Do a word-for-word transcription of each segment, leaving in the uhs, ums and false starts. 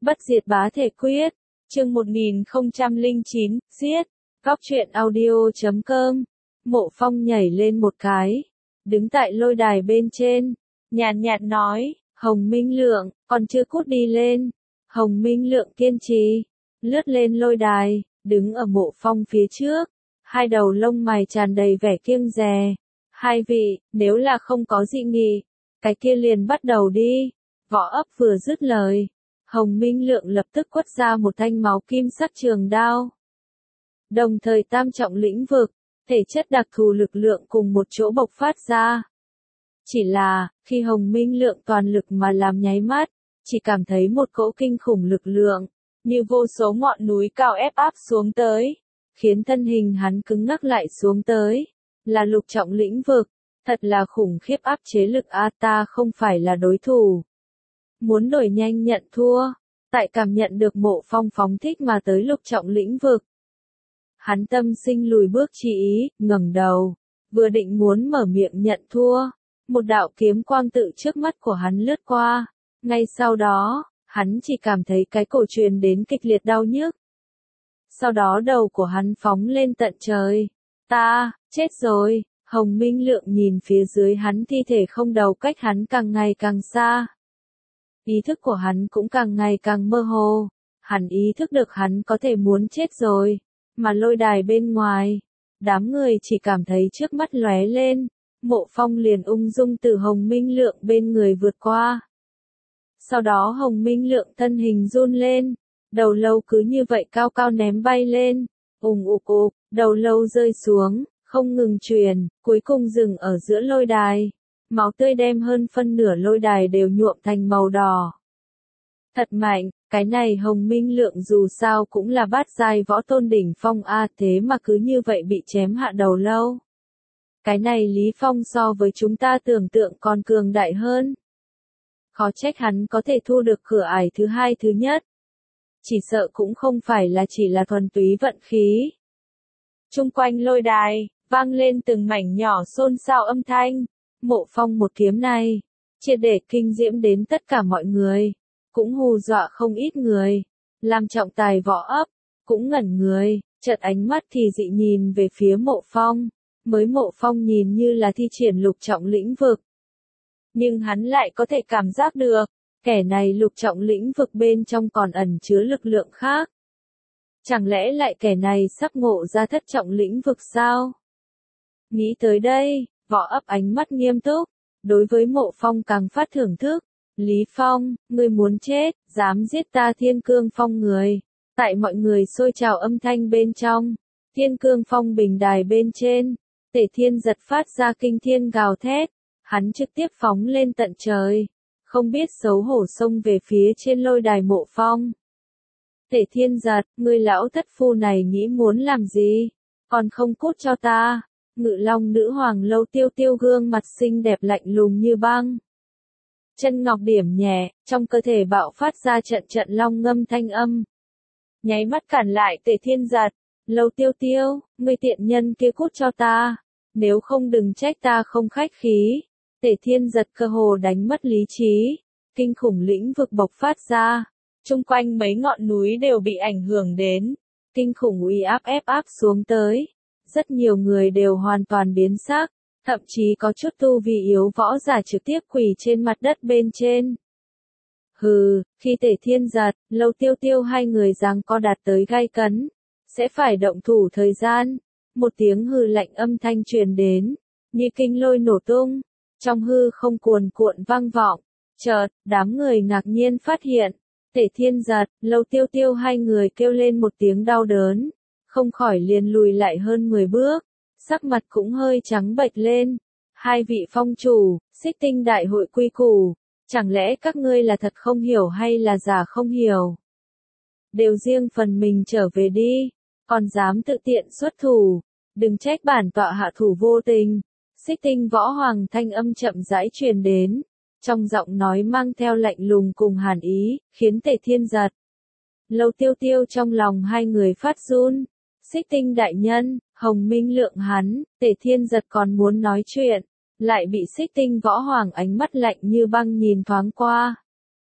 Bất diệt bá thể quyết, chương một nghìn không trăm lẻ chín, giết, góc truyện audio chấm com. Mộ Phong nhảy lên một cái, đứng tại lôi đài bên trên, nhàn nhạt nói, Hồng Minh Lượng, còn chưa cút đi lên. Hồng Minh Lượng kiên trì, lướt lên lôi đài, đứng ở Mộ Phong phía trước, hai đầu lông mày tràn đầy vẻ kiêng dè. Hai vị, nếu là không có dị nghị, cái kia liền bắt đầu đi. Võ ấp vừa dứt lời, Hồng Minh Lượng lập tức quất ra một thanh máu kim sắc trường đao. Đồng thời tam trọng lĩnh vực, thể chất đặc thù lực lượng cùng một chỗ bộc phát ra. Chỉ là, khi Hồng Minh Lượng toàn lực mà làm nháy mắt, chỉ cảm thấy một cỗ kinh khủng lực lượng, như vô số ngọn núi cao ép áp xuống tới, khiến thân hình hắn cứng ngắc lại xuống tới. Là lục trọng lĩnh vực, thật là khủng khiếp áp chế lực a, ta không phải là đối thủ. Muốn đổi nhanh nhận thua, tại cảm nhận được Mộ Phong phóng thích mà tới lục trọng lĩnh vực. Hắn tâm sinh lùi bước chi ý, ngẩng đầu, vừa định muốn mở miệng nhận thua, một đạo kiếm quang tự trước mắt của hắn lướt qua, ngay sau đó, hắn chỉ cảm thấy cái cổ truyền đến kịch liệt đau nhức. Sau đó đầu của hắn phóng lên tận trời, ta, chết rồi. Hồng Minh Lượng nhìn phía dưới hắn thi thể không đầu cách hắn càng ngày càng xa. Ý thức của hắn cũng càng ngày càng mơ hồ, hắn ý thức được hắn có thể muốn chết rồi, mà lôi đài bên ngoài, đám người chỉ cảm thấy trước mắt lóe lên, Mộ Phong liền ung dung từ Hồng Minh Lượng bên người vượt qua. Sau đó Hồng Minh Lượng thân hình run lên, đầu lâu cứ như vậy cao cao ném bay lên, ùng ục ục, đầu lâu rơi xuống. Không ngừng truyền, cuối cùng dừng ở giữa lôi đài. Máu tươi đem hơn phân nửa lôi đài đều nhuộm thành màu đỏ. Thật mạnh, cái này Hồng Minh Lượng dù sao cũng là bát giai võ tôn đỉnh phong a, thế mà cứ như vậy bị chém hạ đầu lâu. Cái này Lý Phong so với chúng ta tưởng tượng còn cường đại hơn. Khó trách hắn có thể thu được cửa ải thứ hai thứ nhất. Chỉ sợ cũng không phải là chỉ là thuần túy vận khí. Chung quanh lôi đài, vang lên từng mảnh nhỏ xôn xao âm thanh. Mộ Phong một kiếm này, triệt để kinh diễm đến tất cả mọi người, cũng hù dọa không ít người. Làm trọng tài võ ấp, cũng ngẩn người, chợt ánh mắt thì dị nhìn về phía Mộ Phong. Mới Mộ Phong nhìn như là thi triển lục trọng lĩnh vực. Nhưng hắn lại có thể cảm giác được, kẻ này lục trọng lĩnh vực bên trong còn ẩn chứa lực lượng khác. Chẳng lẽ lại kẻ này sắp ngộ ra thất trọng lĩnh vực sao? Nghĩ tới đây, võ ấp ánh mắt nghiêm túc, đối với Mộ Phong càng phát thưởng thức. Lý Phong, ngươi muốn chết, dám giết ta Thiên Cương Phong người. Tại mọi người xôi trào âm thanh bên trong, Thiên Cương Phong bình đài bên trên, Tể Thiên Giật phát ra kinh thiên gào thét, hắn trực tiếp phóng lên tận trời, không biết xấu hổ xông về phía trên lôi đài Mộ Phong. Tể Thiên Giật, ngươi lão thất phu này nghĩ muốn làm gì? Còn không cút cho ta. Ngự Long nữ hoàng Lâu Tiêu Tiêu gương mặt xinh đẹp lạnh lùng như băng. Chân ngọc điểm nhẹ, trong cơ thể bạo phát ra trận trận long ngâm thanh âm. Nháy mắt cản lại Tể Thiên Giật. Lâu Tiêu Tiêu, ngươi tiện nhân kia cút cho ta. Nếu không đừng trách ta không khách khí. Tể Thiên Giật cơ hồ đánh mất lý trí. Kinh khủng lĩnh vực bộc phát ra. Chung quanh mấy ngọn núi đều bị ảnh hưởng đến, kinh khủng uy áp ép áp xuống tới. Rất nhiều người đều hoàn toàn biến sắc, thậm chí có chút tu vi yếu võ giả trực tiếp quỳ trên mặt đất bên trên. Hừ, khi Tể Thiên Giật, Lâu Tiêu Tiêu hai người giằng co đạt tới gai cấn, sẽ phải động thủ thời gian. Một tiếng hừ lạnh âm thanh truyền đến, như kinh lôi nổ tung, trong hư không cuồn cuộn vang vọng. Chợt, đám người ngạc nhiên phát hiện, Tể Thiên Giật, Lâu Tiêu Tiêu hai người kêu lên một tiếng đau đớn, không khỏi liền lùi lại hơn mười bước, sắc mặt cũng hơi trắng bệch lên. Hai vị phong chủ, Xích Tinh đại hội quy củ, chẳng lẽ các ngươi là thật không hiểu hay là giả không hiểu? Đều riêng phần mình trở về đi, còn dám tự tiện xuất thủ, đừng trách bản tọa hạ thủ vô tình. Xích Tinh võ hoàng thanh âm chậm rãi truyền đến. Trong giọng nói mang theo lạnh lùng cùng hàn ý, khiến Tể Thiên Giật, Lâu Tiêu Tiêu trong lòng hai người phát run. Xích Tinh đại nhân, Hồng Minh Lượng hắn, Tể Thiên Giật còn muốn nói chuyện, lại bị Xích Tinh võ hoàng ánh mắt lạnh như băng nhìn thoáng qua.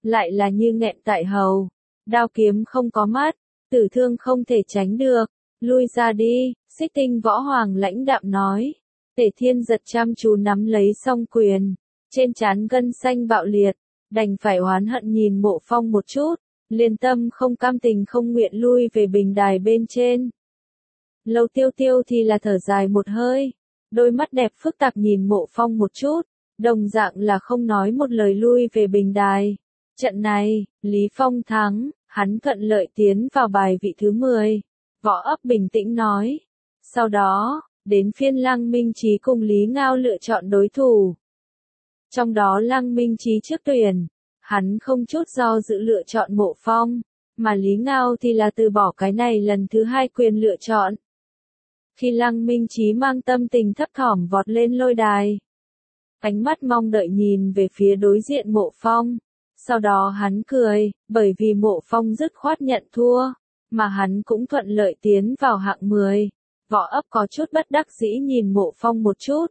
lại là như nghẹn tại hầu. Đao kiếm không có mắt, tử thương không thể tránh được, lui ra đi, Xích Tinh Võ Hoàng lãnh đạm nói. Tề Thiên giật chăm chú nắm lấy song quyền, trên trán gân xanh bạo liệt, đành phải oán hận nhìn Mộ Phong một chút, liên tâm không cam tình không nguyện lui về bình đài bên trên. Lâu Tiêu Tiêu thì là thở dài một hơi, đôi mắt đẹp phức tạp nhìn Mộ Phong một chút, đồng dạng là không nói một lời lui về bình đài. Trận này, Lý Phong thắng, hắn thuận lợi tiến vào bài vị thứ mười. Võ ấp bình tĩnh nói. Sau đó, đến phiên Lăng Minh Chí cùng Lý Ngao lựa chọn đối thủ. Trong đó Lăng Minh Chí trước tuyển, hắn không chút do dự lựa chọn Mộ Phong, mà Lý Ngao thì là từ bỏ cái này lần thứ hai quyền lựa chọn. Khi Lăng Minh Chí mang tâm tình thấp thỏm vọt lên lôi đài, ánh mắt mong đợi nhìn về phía đối diện Mộ Phong, sau đó hắn cười, bởi vì Mộ Phong dứt khoát nhận thua, mà hắn cũng thuận lợi tiến vào hạng mười. Võ ấp có chút bất đắc dĩ nhìn Mộ Phong một chút.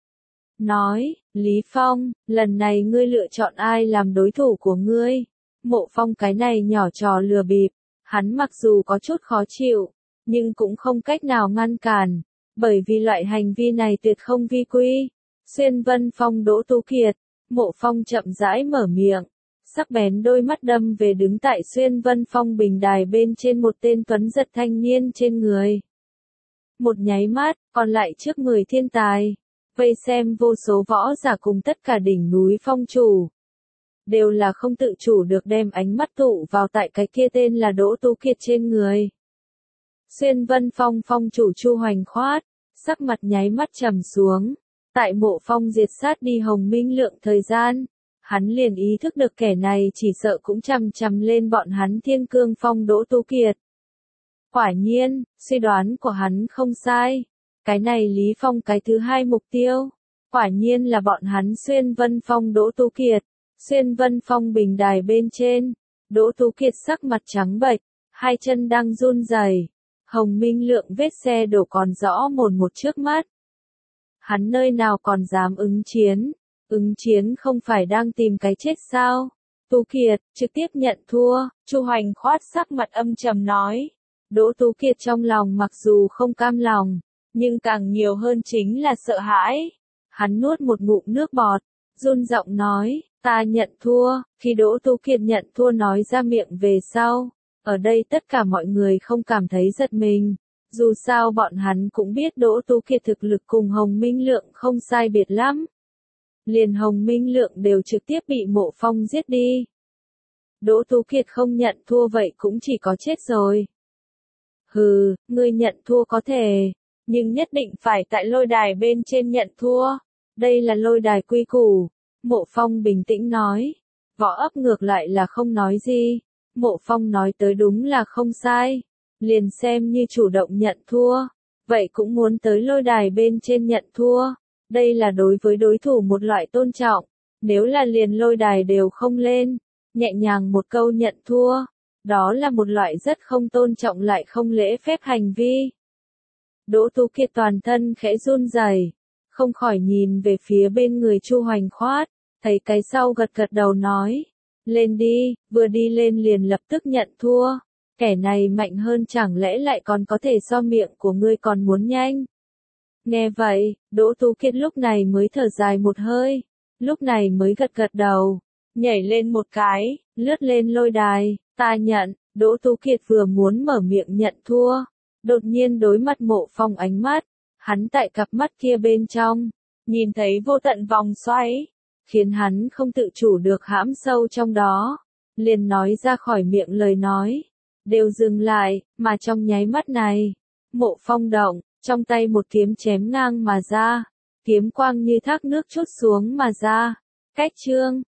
Nói, Lý Phong, lần này ngươi lựa chọn ai làm đối thủ của ngươi? Mộ Phong cái này nhỏ trò lừa bịp, hắn mặc dù có chút khó chịu, nhưng cũng không cách nào ngăn cản, bởi vì loại hành vi này tuyệt không vi quy. Xuyên Vân Phong Đỗ Tú Kiệt, Mộ Phong chậm rãi mở miệng, sắc bén đôi mắt đâm về đứng tại Xuyên Vân Phong bình đài bên trên một tên tuấn giật thanh niên trên người. Một nháy mắt, còn lại trước mười thiên tài, vây xem vô số võ giả cùng tất cả đỉnh núi phong chủ. Đều là không tự chủ được đem ánh mắt tụ vào tại cái kia tên là Đỗ Tú Kiệt trên người. Xuyên Vân Phong phong chủ Chu Hoành Khoát, sắc mặt nháy mắt trầm xuống. Tại Mộ Phong diệt sát đi Hồng Minh Lượng thời gian, hắn liền ý thức được kẻ này chỉ sợ cũng chằm chằm lên bọn hắn Thiên Cương Phong Đỗ Tú Kiệt. Quả nhiên, suy đoán của hắn không sai. Cái này Lý Phong cái thứ hai mục tiêu. Quả nhiên là bọn hắn Xuyên Vân Phong Đỗ Tú Kiệt. Xuyên Vân Phong bình đài bên trên. Đỗ Tú Kiệt sắc mặt trắng bệch, hai chân đang run rẩy. Hồng Minh Lượng vết xe đổ còn rõ mồn một trước mắt. Hắn nơi nào còn dám ứng chiến. Ứng chiến không phải đang tìm cái chết sao? Tú Kiệt, trực tiếp nhận thua. Chu Hoành Khoát sắc mặt âm trầm nói. Đỗ Tú Kiệt trong lòng mặc dù không cam lòng, nhưng càng nhiều hơn chính là sợ hãi. Hắn nuốt một ngụm nước bọt, run giọng nói, ta nhận thua. Khi Đỗ Tú Kiệt nhận thua nói ra miệng về sau, ở đây tất cả mọi người không cảm thấy giật mình. Dù sao bọn hắn cũng biết Đỗ Tú Kiệt thực lực cùng Hồng Minh Lượng không sai biệt lắm. Liền Hồng Minh Lượng đều trực tiếp bị Mộ Phong giết đi. Đỗ Tú Kiệt không nhận thua vậy cũng chỉ có chết rồi. Hừ, ngươi nhận thua có thể, nhưng nhất định phải tại lôi đài bên trên nhận thua. Đây là lôi đài quy củ. Mộ Phong bình tĩnh nói. Võ ấp ngược lại là không nói gì. Mộ Phong nói tới đúng là không sai. Liền xem như chủ động nhận thua, vậy cũng muốn tới lôi đài bên trên nhận thua. Đây là đối với đối thủ một loại tôn trọng. Nếu là liền lôi đài đều không lên, nhẹ nhàng một câu nhận thua, đó là một loại rất không tôn trọng lại không lễ phép hành vi. Đỗ Tú Kiệt toàn thân khẽ run rẩy, không khỏi nhìn về phía bên người Chu Hoành Khoát, thấy cái sau gật gật đầu nói, lên đi, vừa đi lên liền lập tức nhận thua. Kẻ này mạnh hơn chẳng lẽ lại còn có thể so miệng của ngươi còn muốn nhanh. Nghe vậy, Đỗ Tú Kiệt lúc này mới thở dài một hơi, lúc này mới gật gật đầu, nhảy lên một cái, lướt lên lôi đài, ta nhận. Đỗ Tú Kiệt vừa muốn mở miệng nhận thua, đột nhiên đối mặt Mộ Phong ánh mắt, hắn tại cặp mắt kia bên trong, nhìn thấy vô tận vòng xoáy, khiến hắn không tự chủ được hãm sâu trong đó, liền nói ra khỏi miệng lời nói. Đều dừng lại, mà trong nháy mắt này, Mộ Phong động, trong tay một kiếm chém ngang mà ra, kiếm quang như thác nước trút xuống mà ra. Cách chương